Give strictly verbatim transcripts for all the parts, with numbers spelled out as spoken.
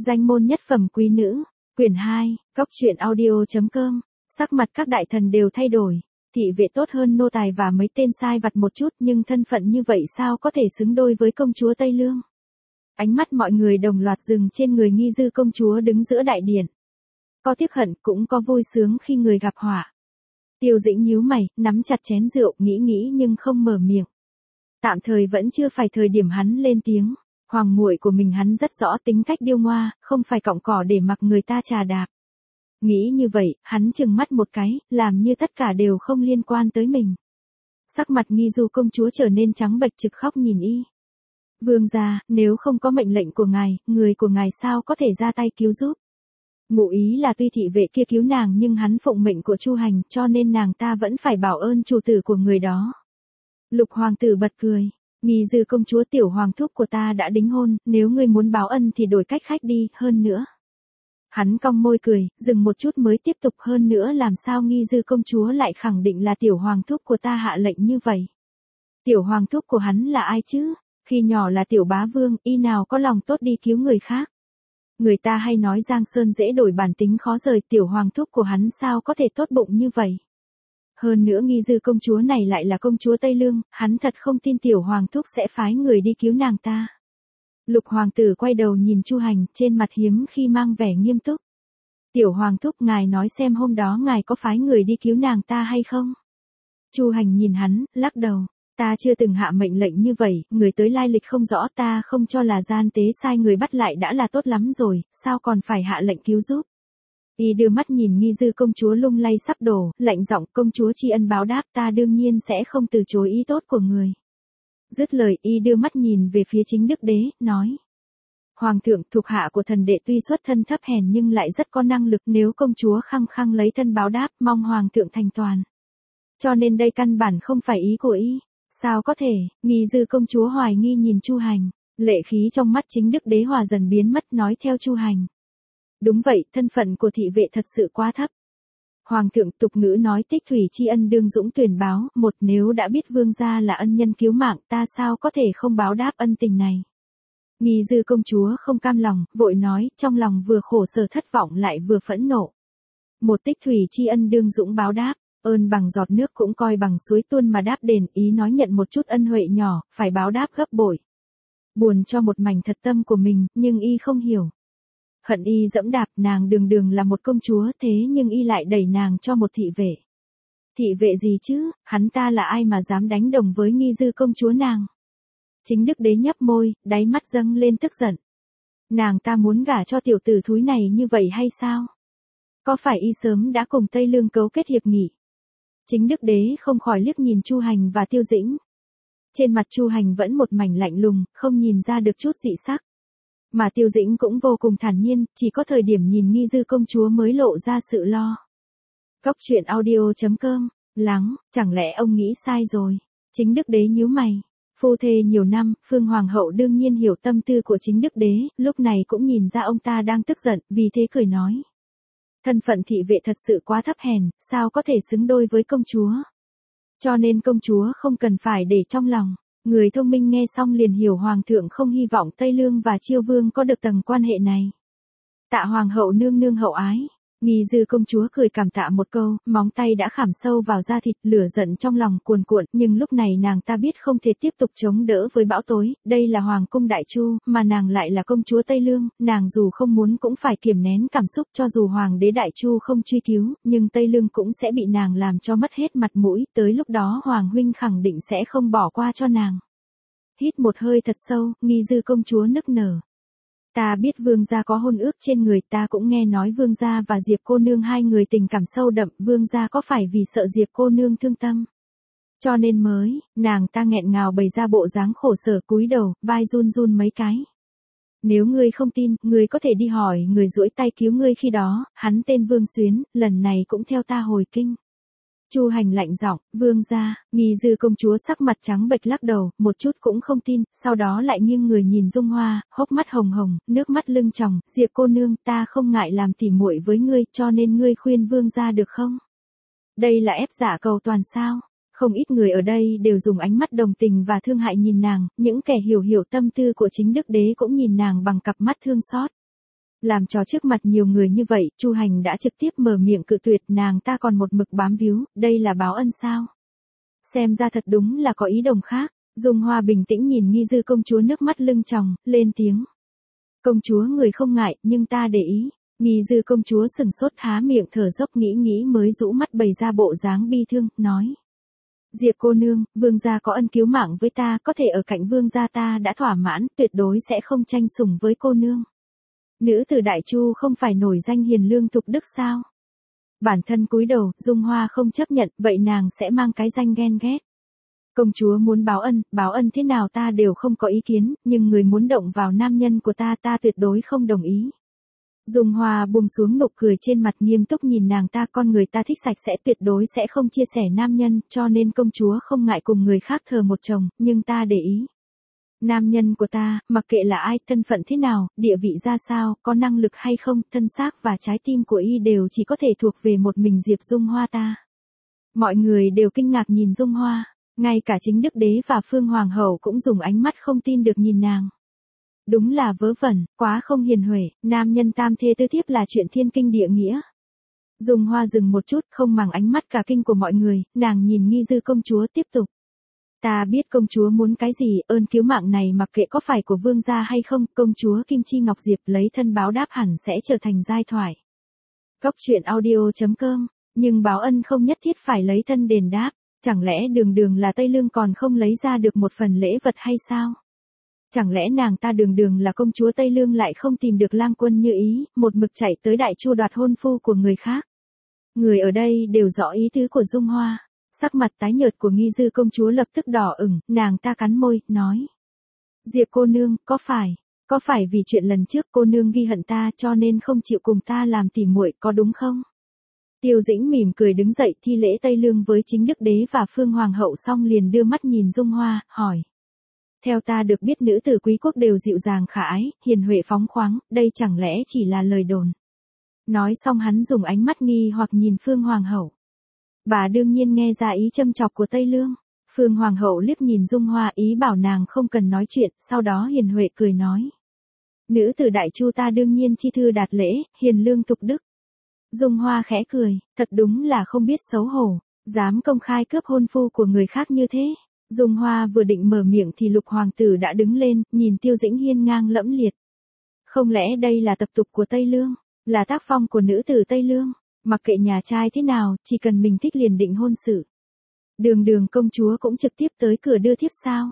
Danh môn nhất phẩm quý nữ, quyển hai, cóc truyện audio chấm com. Sắc mặt các đại thần đều thay đổi, thị vệ tốt hơn nô tài và mấy tên sai vặt một chút, nhưng thân phận như vậy sao có thể xứng đôi với công chúa Tây Lương. Ánh mắt mọi người đồng loạt dừng trên người Nghi Dư công chúa đứng giữa đại điện. Có tiếc hận cũng có vui sướng khi người gặp họa. Tiêu Dĩnh nhíu mày, nắm chặt chén rượu, nghĩ nghĩ nhưng không mở miệng. Tạm thời vẫn chưa phải thời điểm hắn lên tiếng. Hoàng muội của mình hắn rất rõ tính cách điêu ngoa, không phải cọng cỏ để mặc người ta chà đạp. Nghĩ như vậy, hắn trừng mắt một cái, làm như tất cả đều không liên quan tới mình. Sắc mặt Nghi Du công chúa trở nên trắng bệch, trực khóc nhìn y. Vương gia, nếu không có mệnh lệnh của ngài, người của ngài sao có thể ra tay cứu giúp? Ngụ ý là tuy thị vệ kia cứu nàng nhưng hắn phụng mệnh của Chu Hành, cho nên nàng ta vẫn phải bảo ơn chủ tử của người đó. Lục hoàng tử bật cười. Nghi Dư công chúa, tiểu hoàng thúc của ta đã đính hôn, nếu ngươi muốn báo ân thì đổi cách khách đi, hơn nữa. Hắn cong môi cười, dừng một chút mới tiếp tục, hơn nữa làm sao Nghi Dư công chúa lại khẳng định là tiểu hoàng thúc của ta hạ lệnh như vậy? Tiểu hoàng thúc của hắn là ai chứ? Khi nhỏ là tiểu bá vương, y nào có lòng tốt đi cứu người khác. Người ta hay nói Giang Sơn dễ đổi bản tính khó rời, tiểu hoàng thúc của hắn sao có thể tốt bụng như vậy? Hơn nữa Nghi Dư công chúa này lại là công chúa Tây Lương, hắn thật không tin tiểu hoàng thúc sẽ phái người đi cứu nàng ta. Lục hoàng tử quay đầu nhìn Chu Hành, trên mặt hiếm khi mang vẻ nghiêm túc. Tiểu hoàng thúc, ngài nói xem hôm đó ngài có phái người đi cứu nàng ta hay không? Chu Hành nhìn hắn, lắc đầu. Ta chưa từng hạ mệnh lệnh như vậy, người tới lai lịch không rõ, ta không cho là gian tế, sai người bắt lại đã là tốt lắm rồi, sao còn phải hạ lệnh cứu giúp? Y đưa mắt nhìn Nghi Dư công chúa lung lay sắp đổ, lạnh giọng, công chúa tri ân báo đáp, ta đương nhiên sẽ không từ chối ý tốt của người. Dứt lời, y đưa mắt nhìn về phía Chính Đức Đế, nói. Hoàng thượng, thuộc hạ của thần đệ tuy xuất thân thấp hèn nhưng lại rất có năng lực, nếu công chúa khăng khăng lấy thân báo đáp, mong hoàng thượng thành toàn. Cho nên đây căn bản không phải ý của y. Sao có thể? Nghi Dư công chúa hoài nghi nhìn Chu Hành, lệ khí trong mắt Chính Đức Đế hòa dần biến mất, nói theo Chu Hành. Đúng vậy, thân phận của thị vệ thật sự quá thấp. Hoàng thượng, tục ngữ nói tích thủy tri ân đương dũng tuyển báo, một nếu đã biết vương gia là ân nhân cứu mạng, ta sao có thể không báo đáp ân tình này. Nghi Dư công chúa không cam lòng, vội nói, trong lòng vừa khổ sở thất vọng lại vừa phẫn nộ. Một tích thủy tri ân đương dũng báo đáp, ơn bằng giọt nước cũng coi bằng suối tuôn mà đáp đền, ý nói nhận một chút ân huệ nhỏ, phải báo đáp gấp bội. Buồn cho một mảnh thật tâm của mình, nhưng y không hiểu. Hận y dẫm đạp, nàng đường đường là một công chúa, thế nhưng y lại đẩy nàng cho một thị vệ. Thị vệ gì chứ, hắn ta là ai mà dám đánh đồng với Nghi Dư công chúa nàng? Chính Đức Đế nhấp môi, đáy mắt dâng lên tức giận. Nàng ta muốn gả cho tiểu tử thúi này như vậy hay sao? Có phải y sớm đã cùng Tây Lương cấu kết hiệp nghị? Chính Đức Đế không khỏi liếc nhìn Chu Hành và Tiêu Dĩnh. Trên mặt Chu Hành vẫn một mảnh lạnh lùng, không nhìn ra được chút dị sắc. Mà Tiêu Dĩnh cũng vô cùng thản nhiên, chỉ có thời điểm nhìn Nghi Dư công chúa mới lộ ra sự lo. Cóc truyện audio chấm com, lắng, chẳng lẽ ông nghĩ sai rồi? Chính Đức Đế nhíu mày. Phu thê nhiều năm, Phương Hoàng hậu đương nhiên hiểu tâm tư của Chính Đức Đế, lúc này cũng nhìn ra ông ta đang tức giận, vì thế cười nói. Thân phận thị vệ thật sự quá thấp hèn, sao có thể xứng đôi với công chúa? Cho nên công chúa không cần phải để trong lòng. Người thông minh nghe xong liền hiểu hoàng thượng không hy vọng Tây Lương và Chiêu Vương có được tầng quan hệ này. Tạ hoàng hậu nương nương hậu ái. Nghi Dư công chúa cười cảm tạ một câu, móng tay đã khảm sâu vào da thịt, lửa giận trong lòng cuồn cuộn, nhưng lúc này nàng ta biết không thể tiếp tục chống đỡ với bão tối, đây là hoàng cung Đại Chu, mà nàng lại là công chúa Tây Lương, nàng dù không muốn cũng phải kiềm nén cảm xúc, cho dù hoàng đế Đại Chu không truy cứu, nhưng Tây Lương cũng sẽ bị nàng làm cho mất hết mặt mũi, tới lúc đó hoàng huynh khẳng định sẽ không bỏ qua cho nàng. Hít một hơi thật sâu, Nghi Dư công chúa nức nở. Ta biết vương gia có hôn ước trên người, ta cũng nghe nói vương gia và Diệp cô nương hai người tình cảm sâu đậm, vương gia có phải vì sợ Diệp cô nương thương tâm? Cho nên mới, nàng ta nghẹn ngào bày ra bộ dáng khổ sở, cúi đầu, vai run run mấy cái. Nếu ngươi không tin, ngươi có thể đi hỏi người duỗi tay cứu ngươi khi đó, hắn tên Vương Xuyến, lần này cũng theo ta hồi kinh. Chu Hành lạnh giọng, vương gia. Nghi Dư công chúa sắc mặt trắng bệch lắc đầu, một chút cũng không tin, sau đó lại nghiêng người nhìn Dung Hoa, hốc mắt hồng hồng, nước mắt lưng tròng, Diệp cô nương, ta không ngại làm tỉ muội với ngươi, cho nên ngươi khuyên vương gia được không? Đây là ép dạ cầu toàn sao? Không ít người ở đây đều dùng ánh mắt đồng tình và thương hại nhìn nàng, những kẻ hiểu hiểu tâm tư của Chính Đức Đế cũng nhìn nàng bằng cặp mắt thương xót. Làm cho trước mặt nhiều người như vậy, Chu Hành đã trực tiếp mở miệng cự tuyệt, nàng ta còn một mực bám víu, đây là báo ân sao? Xem ra thật đúng là có ý đồng khác. Dung Hoa bình tĩnh nhìn Nghi Dư công chúa nước mắt lưng tròng, lên tiếng. Công chúa người không ngại, nhưng ta để ý. Nghi Dư công chúa sừng sốt há miệng thở dốc nghĩ nghĩ mới rũ mắt bày ra bộ dáng bi thương, nói. Diệp cô nương, vương gia có ân cứu mạng với ta, có thể ở cạnh vương gia ta đã thỏa mãn, tuyệt đối sẽ không tranh sủng với cô nương. Nữ tử Đại Chu không phải nổi danh hiền lương thục đức sao? Bản thân cúi đầu, Dung Hoa không chấp nhận, vậy nàng sẽ mang cái danh ghen ghét. Công chúa muốn báo ân, báo ân thế nào ta đều không có ý kiến, nhưng người muốn động vào nam nhân của ta ta tuyệt đối không đồng ý. Dung Hoa buông xuống nụ cười trên mặt nghiêm túc nhìn nàng ta, con người ta thích sạch sẽ tuyệt đối sẽ không chia sẻ nam nhân, cho nên công chúa không ngại cùng người khác thờ một chồng, nhưng ta để ý. Nam nhân của ta, mặc kệ là ai, thân phận thế nào, địa vị ra sao, có năng lực hay không, thân xác và trái tim của y đều chỉ có thể thuộc về một mình Diệp Dung Hoa ta. Mọi người đều kinh ngạc nhìn Dung Hoa, ngay cả chính đức đế và Phương Hoàng hậu cũng dùng ánh mắt không tin được nhìn nàng. Đúng là vớ vẩn, quá không hiền huệ, nam nhân tam thê tứ thiếp là chuyện thiên kinh địa nghĩa. Dung Hoa dừng một chút, không màng ánh mắt cả kinh của mọi người, nàng nhìn Nghi Dư công chúa tiếp tục. Ta biết công chúa muốn cái gì, ơn cứu mạng này mặc kệ có phải của vương gia hay không, công chúa Kim Chi Ngọc Diệp lấy thân báo đáp hẳn sẽ trở thành giai thoại. Cốc truyện audio chấm com, nhưng báo ân không nhất thiết phải lấy thân đền đáp, chẳng lẽ đường đường là Tây Lương còn không lấy ra được một phần lễ vật hay sao? Chẳng lẽ nàng ta đường đường là công chúa Tây Lương lại không tìm được lang quân như ý, một mực chạy tới Đại Chu đoạt hôn phu của người khác? Người ở đây đều rõ ý tứ của Dung Hoa. Sắc mặt tái nhợt của Nghi Dư công chúa lập tức đỏ ửng, nàng ta cắn môi, nói. Diệp cô nương, có phải, có phải vì chuyện lần trước cô nương ghi hận ta cho nên không chịu cùng ta làm tỉ muội, có đúng không? Tiêu Dĩnh mỉm cười đứng dậy thi lễ Tây Lương với chính đức đế và Phương Hoàng hậu xong liền đưa mắt nhìn Dung Hoa, hỏi. Theo ta được biết nữ tử quý quốc đều dịu dàng khả ái, hiền huệ phóng khoáng, đây chẳng lẽ chỉ là lời đồn. Nói xong hắn dùng ánh mắt nghi hoặc nhìn Phương Hoàng hậu. Bà đương nhiên nghe ra ý châm chọc của Tây Lương. Phương Hoàng hậu liếc nhìn Dung Hoa ý bảo nàng không cần nói chuyện, sau đó hiền huệ cười nói. Nữ tử Đại Chu ta đương nhiên chi thư đạt lễ, hiền lương tục đức. Dung Hoa khẽ cười, thật đúng là không biết xấu hổ, dám công khai cướp hôn phu của người khác như thế. Dung Hoa vừa định mở miệng thì Lục hoàng tử đã đứng lên, nhìn Tiêu Dĩnh hiên ngang lẫm liệt. Không lẽ đây là tập tục của Tây Lương, là tác phong của nữ tử Tây Lương? Mặc kệ nhà trai thế nào, chỉ cần mình thích liền định hôn sự. Đường đường công chúa cũng trực tiếp tới cửa đưa thiếp sao?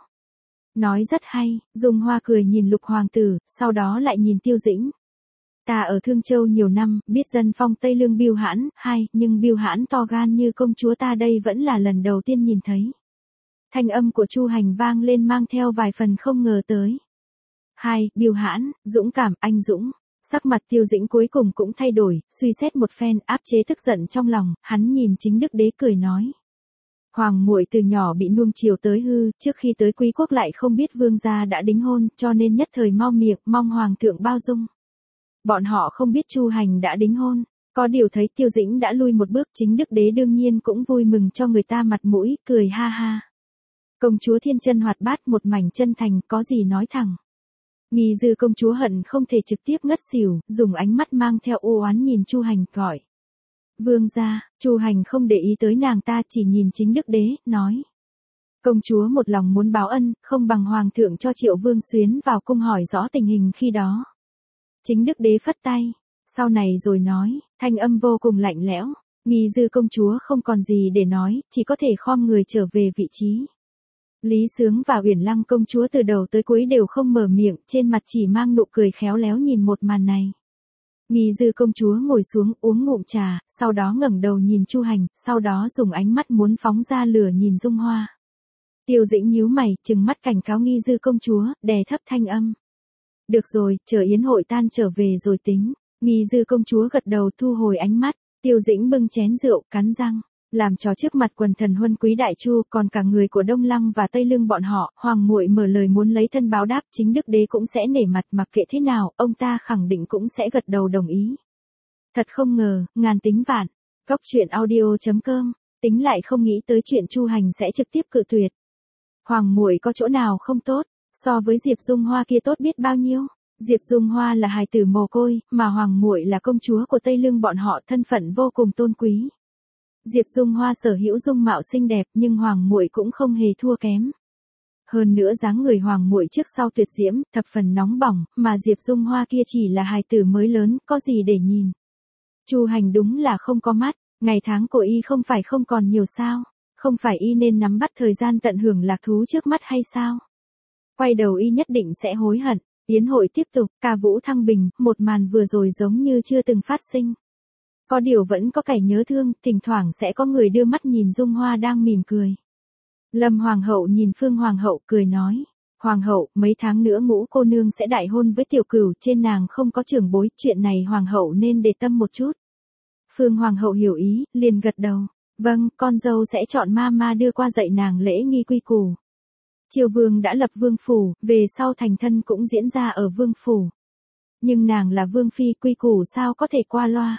Nói rất hay, Dung Hoa cười nhìn Lục hoàng tử, sau đó lại nhìn Tiêu Dĩnh. Ta ở Thương Châu nhiều năm, biết dân phong Tây Lương biêu hãn, hay, nhưng biêu hãn to gan như công chúa ta đây vẫn là lần đầu tiên nhìn thấy. Thanh âm của Chu Hành vang lên mang theo vài phần không ngờ tới. Hai, biêu hãn, dũng cảm, anh dũng. Sắc mặt Tiêu Dĩnh cuối cùng cũng thay đổi, suy xét một phen, áp chế tức giận trong lòng, hắn nhìn chính đức đế cười nói. Hoàng muội từ nhỏ bị nuông chiều tới hư, trước khi tới quý quốc lại không biết vương gia đã đính hôn, cho nên nhất thời mau miệng, mong hoàng thượng bao dung. Bọn họ không biết Chu Hành đã đính hôn, có điều thấy Tiêu Dĩnh đã lui một bước, chính đức đế đương nhiên cũng vui mừng cho người ta mặt mũi, cười ha ha. Công chúa thiên chân hoạt bát một mảnh chân thành, có gì nói thẳng. Nghi Dư công chúa hận không thể trực tiếp ngất xỉu, dùng ánh mắt mang theo u oán nhìn Chu Hành gọi. Vương gia, Chu Hành không để ý tới nàng ta chỉ nhìn chính đức đế, nói. Công chúa một lòng muốn báo ân, không bằng hoàng thượng cho Triệu Vương xuyến vào cung hỏi rõ tình hình khi đó. Chính đức đế phất tay, sau này rồi nói, thanh âm vô cùng lạnh lẽo, Nghi Dư công chúa không còn gì để nói, chỉ có thể khom người trở về vị trí. Lý Sướng và Uyển Lăng công chúa từ đầu tới cuối đều không mở miệng, trên mặt chỉ mang nụ cười khéo léo nhìn một màn này. Nghi Dư công chúa ngồi xuống uống ngụm trà, sau đó ngẩng đầu nhìn Chu Hành, sau đó dùng ánh mắt muốn phóng ra lửa nhìn Dung Hoa. Tiêu Dĩnh nhíu mày, trừng mắt cảnh cáo Nghi Dư công chúa, đè thấp thanh âm. Được rồi, chờ yến hội tan trở về rồi tính. Nghi Dư công chúa gật đầu thu hồi ánh mắt, Tiêu Dĩnh bưng chén rượu, cắn răng. Làm cho trước mặt quần thần huân quý Đại Chu còn cả người của Đông Lăng và Tây Lương bọn họ, hoàng muội mở lời muốn lấy thân báo đáp, chính đức đế cũng sẽ nể mặt, mặc kệ thế nào, ông ta khẳng định cũng sẽ gật đầu đồng ý. Thật không ngờ, ngàn tính vạn. Cốc truyện audio chấm com, tính lại không nghĩ tới chuyện Chu Hành sẽ trực tiếp cự tuyệt. Hoàng muội có chỗ nào không tốt, so với Diệp Dung Hoa kia tốt biết bao nhiêu. Diệp Dung Hoa là hài tử mồ côi, mà Hoàng muội là công chúa của Tây Lương bọn họ, thân phận vô cùng tôn quý. Diệp Dung Hoa sở hữu dung mạo xinh đẹp, nhưng Hoàng muội cũng không hề thua kém. Hơn nữa dáng người Hoàng muội trước sau tuyệt diễm, thập phần nóng bỏng, mà Diệp Dung Hoa kia chỉ là hài tử mới lớn, có gì để nhìn. Chu Hành đúng là không có mắt, ngày tháng của y không phải không còn nhiều sao, không phải y nên nắm bắt thời gian tận hưởng lạc thú trước mắt hay sao? Quay đầu y nhất định sẽ hối hận. Yến hội tiếp tục, ca vũ thăng bình, một màn vừa rồi giống như chưa từng phát sinh. Có điều vẫn có kẻ nhớ thương, thỉnh thoảng sẽ có người đưa mắt nhìn Dung Hoa đang mỉm cười. Lâm Hoàng hậu nhìn Phương Hoàng hậu cười nói, Hoàng hậu, mấy tháng nữa Ngũ cô nương sẽ đại hôn với Tiểu Cửu, trên nàng không có trưởng bối, chuyện này Hoàng hậu nên để tâm một chút. Phương Hoàng hậu hiểu ý, liền gật đầu, vâng, con dâu sẽ chọn ma ma đưa qua dạy nàng lễ nghi quy củ. Triều Vương đã lập vương phủ, về sau thành thân cũng diễn ra ở vương phủ. Nhưng nàng là vương phi, quy củ sao có thể qua loa.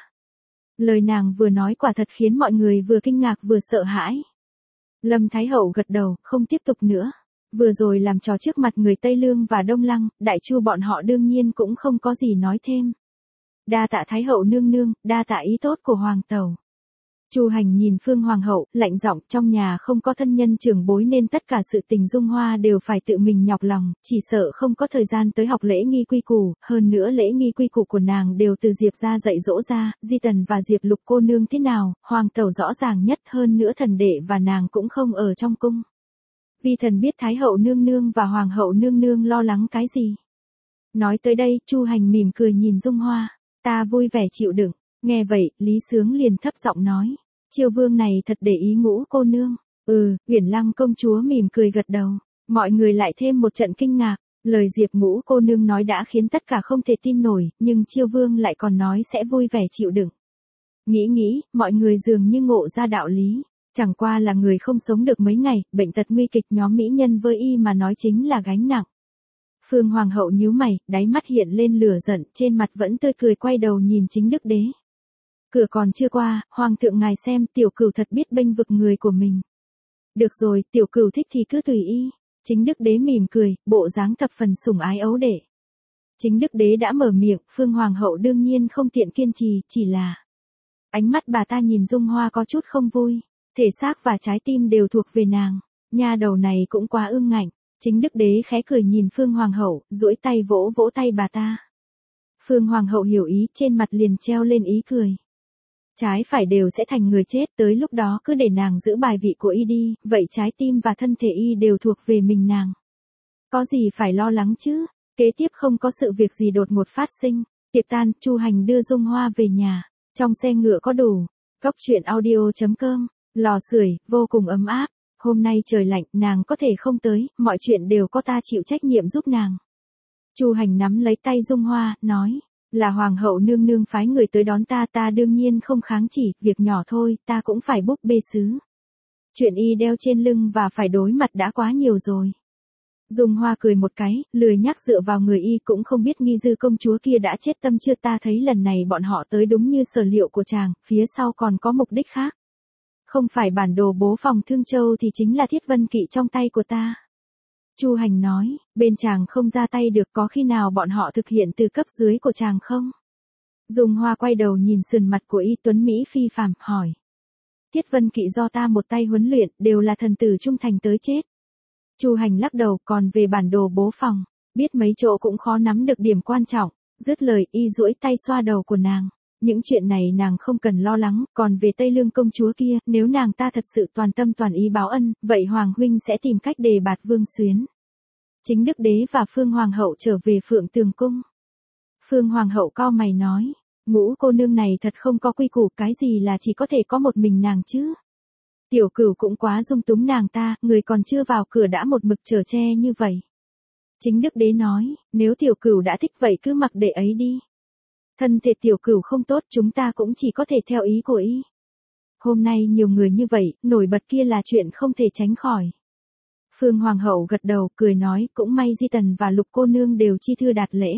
Lời nàng vừa nói quả thật khiến mọi người vừa kinh ngạc vừa sợ hãi. Lâm Thái hậu gật đầu, không tiếp tục nữa. Vừa rồi làm trò trước mặt người Tây Lương và Đông Lăng, Đại Chu bọn họ đương nhiên cũng không có gì nói thêm. Đa tạ Thái hậu nương nương, đa tạ ý tốt của hoàng tẩu. Chu Hành nhìn Phương Hoàng hậu, lạnh giọng, trong nhà không có thân nhân trưởng bối nên tất cả sự tình Dung Hoa đều phải tự mình nhọc lòng, chỉ sợ không có thời gian tới học lễ nghi quy củ, hơn nữa lễ nghi quy củ của nàng đều từ Diệp gia dạy dỗ ra, Di Tần và Diệp Lục cô nương thế nào, hoàng tẩu rõ ràng nhất, hơn nữa thần đệ và nàng cũng không ở trong cung. Vi thần biết Thái hậu nương nương và Hoàng hậu nương nương lo lắng cái gì. Nói tới đây, Chu Hành mỉm cười nhìn Dung Hoa, ta vui vẻ chịu đựng. Nghe vậy, Lý Sướng liền thấp giọng nói, Triều Vương này thật để ý Ngũ cô nương. Ừ, Uyển Lăng công chúa mỉm cười gật đầu. Mọi người lại thêm một trận kinh ngạc, lời Diệp Ngũ cô nương nói đã khiến tất cả không thể tin nổi, nhưng Triều Vương lại còn nói sẽ vui vẻ chịu đựng. Nghĩ nghĩ, mọi người dường như ngộ ra đạo lý, chẳng qua là người không sống được mấy ngày, bệnh tật nguy kịch, nhóm mỹ nhân với y mà nói chính là gánh nặng. Phương Hoàng hậu nhíu mày, đáy mắt hiện lên lửa giận, trên mặt vẫn tươi cười, quay đầu nhìn Chính Đức Đế. Cửa còn chưa qua, Hoàng thượng ngài xem, Tiểu Cửu thật biết bênh vực người của mình. Được rồi, Tiểu Cửu thích thì cứ tùy y. Chính Đức Đế mỉm cười, bộ dáng thập phần sủng ái ấu đệ. Chính Đức Đế đã mở miệng, Phương Hoàng hậu đương nhiên không tiện kiên trì, chỉ là ánh mắt bà ta nhìn Dung Hoa có chút không vui, thể xác và trái tim đều thuộc về nàng, nha đầu này cũng quá ương ngạnh. Chính Đức Đế khẽ cười nhìn Phương Hoàng hậu, duỗi tay vỗ vỗ tay bà ta. Phương Hoàng hậu hiểu ý, trên mặt liền treo lên ý cười. Trái phải đều sẽ thành người chết, tới lúc đó cứ để nàng giữ bài vị của y đi, vậy trái tim và thân thể y đều thuộc về mình nàng. Có gì phải lo lắng chứ, kế tiếp không có sự việc gì đột ngột phát sinh, tiệc tan, Chu Hành đưa Dung Hoa về nhà, trong xe ngựa có đủ, cốc truyện audio chấm com, lò sưởi, vô cùng ấm áp, hôm nay trời lạnh, nàng có thể không tới, mọi chuyện đều có ta chịu trách nhiệm giúp nàng. Chu Hành nắm lấy tay Dung Hoa, nói. Là Hoàng hậu nương nương phái người tới đón ta, ta đương nhiên không kháng chỉ, việc nhỏ thôi, ta cũng phải búp bê sứ. Chuyện y đeo trên lưng và phải đối mặt đã quá nhiều rồi. Dung Hoa cười một cái, lười nhắc dựa vào người y, cũng không biết Nghi Dư công chúa kia đã chết tâm chưa, ta thấy lần này bọn họ tới đúng như sở liệu của chàng, phía sau còn có mục đích khác. Không phải bản đồ bố phòng Thương Châu thì chính là Thiết Vân Kỵ trong tay của ta. Chu Hành nói, bên chàng không ra tay được, có khi nào bọn họ thực hiện từ cấp dưới của chàng không? Dung Hoa quay đầu nhìn sườn mặt của y tuấn Mỹ phi phàm, hỏi. Thiết Vân Kỵ do ta một tay huấn luyện, đều là thần tử trung thành tới chết. Chu Hành lắc đầu, còn về bản đồ bố phòng, biết mấy chỗ cũng khó nắm được điểm quan trọng, dứt lời y duỗi tay xoa đầu của nàng. Những chuyện này nàng không cần lo lắng, còn về Tây Lương công chúa kia, nếu nàng ta thật sự toàn tâm toàn ý báo ân, vậy Hoàng huynh sẽ tìm cách đề bạt Vương Xuyến. Chính Đức Đế và Phương Hoàng hậu trở về Phượng Tường cung. Phương Hoàng hậu cau mày nói, Ngũ cô nương này thật không có quy củ, cái gì là chỉ có thể có một mình nàng chứ. Tiểu Cửu cũng quá dung túng nàng ta, người còn chưa vào cửa đã một mực chở che như vậy. Chính Đức Đế nói, nếu Tiểu Cửu đã thích vậy cứ mặc để ấy đi. Thân thể Tiểu Cửu không tốt, chúng ta cũng chỉ có thể theo ý của y. Hôm nay nhiều người như vậy, nổi bật kia là chuyện không thể tránh khỏi. Phương Hoàng hậu gật đầu, cười nói, cũng may Di Tần và Lục cô nương đều chi thư đạt lễ.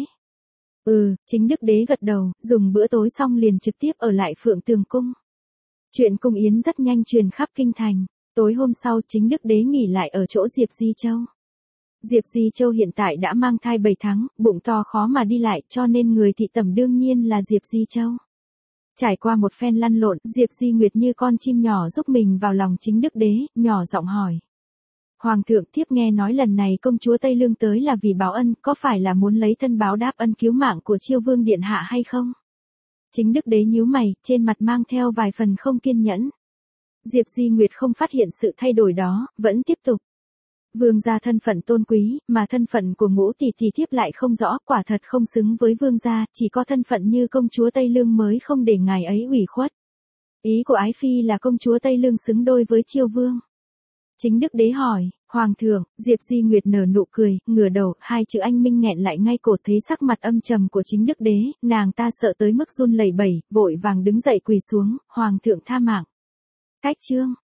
Ừ, Chính Đức Đế gật đầu, dùng bữa tối xong liền trực tiếp ở lại Phượng Tường cung. Chuyện cung yến rất nhanh truyền khắp kinh thành. Tối hôm sau Chính Đức Đế nghỉ lại ở chỗ Diệp Di Châu. Diệp Di Châu hiện tại đã mang thai bảy tháng, bụng to khó mà đi lại, cho nên người thị tẩm đương nhiên là Diệp Di Châu. Trải qua một phen lăn lộn, Diệp Di Nguyệt như con chim nhỏ giúp mình vào lòng chính đức đế, nhỏ giọng hỏi. Hoàng thượng, thiếp nghe nói lần này công chúa Tây Lương tới là vì báo ân, có phải là muốn lấy thân báo đáp ân cứu mạng của Chiêu Vương điện hạ hay không? Chính đức đế nhíu mày, trên mặt mang theo vài phần không kiên nhẫn. Diệp Di Nguyệt không phát hiện sự thay đổi đó, vẫn tiếp tục. Vương gia thân phận tôn quý, mà thân phận của Ngũ tỷ tỷ thiếp lại không rõ, quả thật không xứng với vương gia, chỉ có thân phận như công chúa Tây Lương mới không để ngài ấy ủy khuất. Ý của ái phi là công chúa Tây Lương xứng đôi với Chiêu Vương. Chính đức đế hỏi, Hoàng thượng, Diệp Di Nguyệt nở nụ cười, ngửa đầu, hai chữ anh minh nghẹn lại ngay cổ, thấy sắc mặt âm trầm của chính đức đế, nàng ta sợ tới mức run lẩy bẩy, vội vàng đứng dậy quỳ xuống, Hoàng thượng tha mạng. Cách chương.